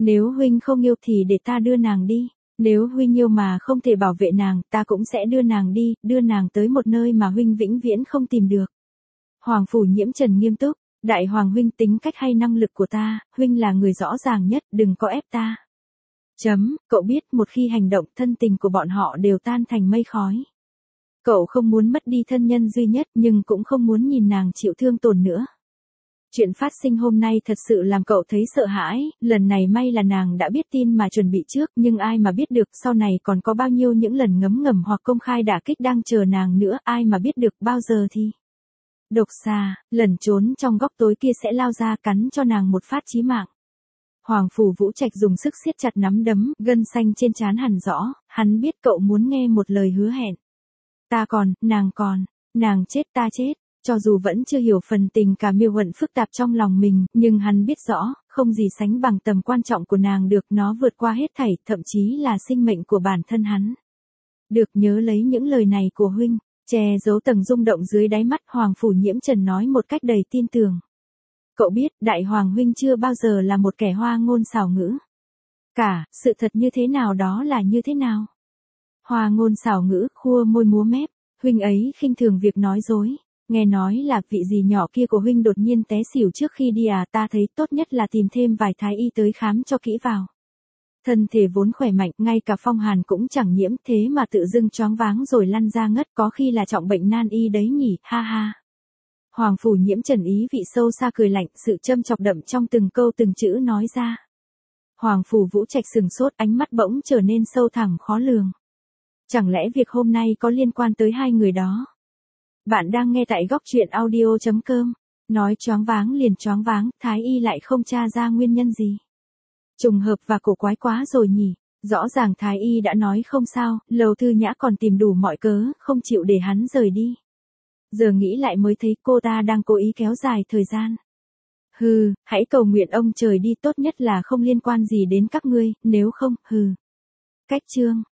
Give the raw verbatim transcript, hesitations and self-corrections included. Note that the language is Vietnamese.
Nếu huynh không yêu thì để ta đưa nàng đi. Nếu huynh yêu mà không thể bảo vệ nàng, ta cũng sẽ đưa nàng đi, đưa nàng tới một nơi mà huynh vĩnh viễn không tìm được. Hoàng Phủ Nhiễm Trần nghiêm túc, đại hoàng huynh tính cách hay năng lực của ta, huynh là người rõ ràng nhất, đừng có ép ta. Chấm, cậu biết một khi hành động thân tình của bọn họ đều tan thành mây khói. Cậu không muốn mất đi thân nhân duy nhất nhưng cũng không muốn nhìn nàng chịu thương tổn nữa. Chuyện phát sinh hôm nay thật sự làm cậu thấy sợ hãi, lần này may là nàng đã biết tin mà chuẩn bị trước nhưng ai mà biết được sau này còn có bao nhiêu những lần ngấm ngầm hoặc công khai đả kích đang chờ nàng nữa, ai mà biết được bao giờ thì. Độc xà, lẩn trốn trong góc tối kia sẽ lao ra cắn cho nàng một phát chí mạng. Hoàng Phủ Vũ Trạch dùng sức siết chặt nắm đấm, gân xanh trên trán hằn rõ, hắn biết cậu muốn nghe một lời hứa hẹn. Ta còn, nàng còn, nàng chết ta chết. Cho dù vẫn chưa hiểu phần tình cả miêu hận phức tạp trong lòng mình, nhưng hắn biết rõ, không gì sánh bằng tầm quan trọng của nàng được, nó vượt qua hết thảy, thậm chí là sinh mệnh của bản thân hắn. Được, nhớ lấy những lời này của huynh, che giấu tầng rung động dưới đáy mắt. Hoàng Phủ Nhiễm Trần nói một cách đầy tin tưởng. Cậu biết, đại hoàng huynh chưa bao giờ là một kẻ hoa ngôn xảo ngữ. Cả, sự thật như thế nào đó là như thế nào. Hoa ngôn xảo ngữ, khua môi múa mép, huynh ấy khinh thường việc nói dối. Nghe nói là vị dì nhỏ kia của huynh đột nhiên té xỉu trước khi đi à, ta thấy tốt nhất là tìm thêm vài thái y tới khám cho kỹ vào. Thân thể vốn khỏe mạnh, ngay cả phong hàn cũng chẳng nhiễm, thế mà tự dưng choáng váng rồi lăn ra ngất, có khi là trọng bệnh nan y đấy nhỉ, ha ha. Hoàng Phủ Nhiễm Trần ý vị sâu xa cười lạnh, sự châm chọc đậm trong từng câu từng chữ nói ra. Hoàng Phủ Vũ Trạch sừng sốt, ánh mắt bỗng trở nên sâu thẳm khó lường. Chẳng lẽ việc hôm nay có liên quan tới hai người đó? Bạn đang nghe tại góc truyện audio chấm com. Nói choáng váng liền choáng váng, thái y lại không tra ra nguyên nhân gì. Trùng hợp và cổ quái quá rồi nhỉ. Rõ ràng thái y đã nói không sao, Lầu Thư Nhã còn tìm đủ mọi cớ, không chịu để hắn rời đi. Giờ nghĩ lại mới thấy cô ta đang cố ý kéo dài thời gian. Hừ, hãy cầu nguyện ông trời đi, tốt nhất là không liên quan gì đến các ngươi, nếu không, hừ. Cách chương.